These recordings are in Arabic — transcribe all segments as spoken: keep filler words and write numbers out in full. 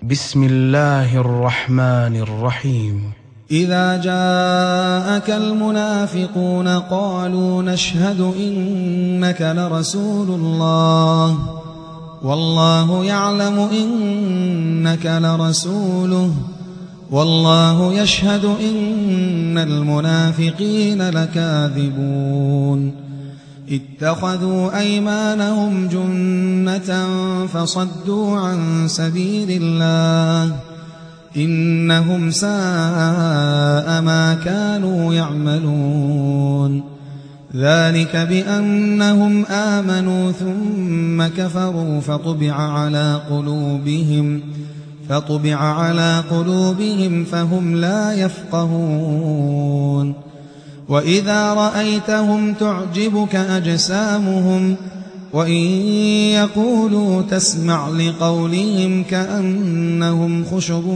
بسم الله الرحمن الرحيم. إذا جاءك المنافقون قالوا نشهد إنك لرسول الله والله يعلم إنك لرسوله والله يشهد إن المنافقين لكاذبون. اتخذوا أيمانهم جنة فصدوا عن سبيل الله إنهم ساء ما كانوا يعملون. ذلك بأنهم آمنوا ثم كفروا فطبع على قلوبهم فطبع على قلوبهم فهم لا يفقهون. وإذا رأيتهم تعجبك أجسامهم وإن يقولوا تسمع لقولهم كأنهم خشب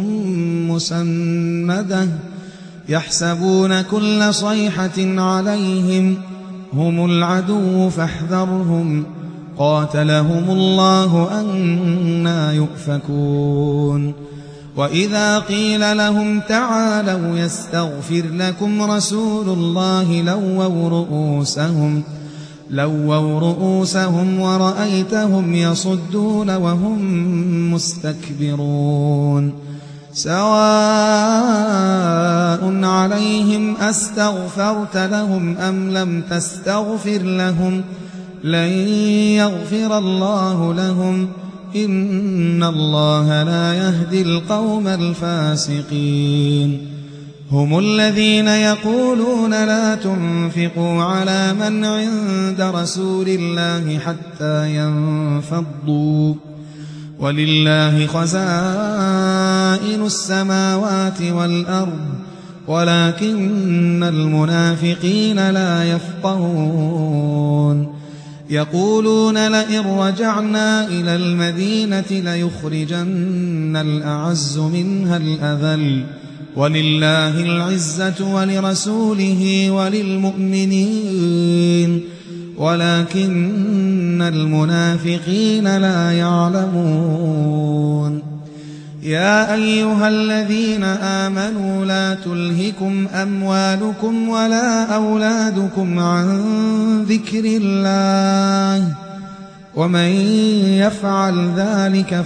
مسندة يحسبون كل صيحة عليهم هم العدو فاحذرهم قاتلهم الله أنى يؤفكون. وإذا قيل لهم تعالوا يستغفر لكم رسول الله لووا رؤوسهم لووا رؤوسهم ورأيتهم يصدون وهم مستكبرون. سواء عليهم أستغفرت لهم أم لم تستغفر لهم لن يغفر الله لهم إن الله لا يهدي القوم الفاسقين. هم الذين يقولون لا تنفقوا على من عند رسول الله حتى ينفضوا ولله خزائن السماوات والأرض ولكن المنافقين لا يفقهون. يقولون لئن رجعنا إلى المدينة ليخرجن الأعز منها الأذل ولله العزة ولرسوله وللمؤمنين ولكن المنافقين لا يعلمون. يا أيها الذين آمنوا لا تلهكم أموالكم ولا أولادكم عن ذكر الله ومن يفعل ذلك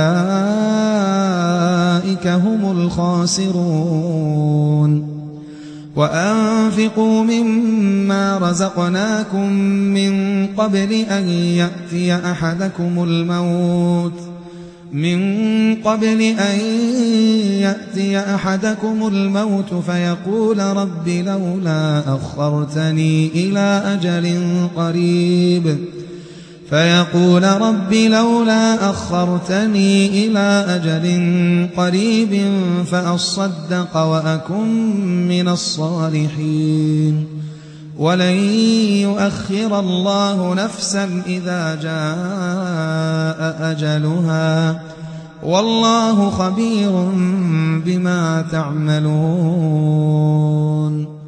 فأولئك هم الخاسرون. وأنفقوا مما رزقناكم من قبل أن يأتي أحدكم الموت من قبل أن يأتي أحدكم الموت فيقول رب لولا أخرتني إلى أجل قريب فيقول رب لولا أخرتني إلى أجل قريب فأصدق وأكن من الصالحين. ولن يؤخر الله نفسا إذا جاء أجلها والله خبير بما تعملون.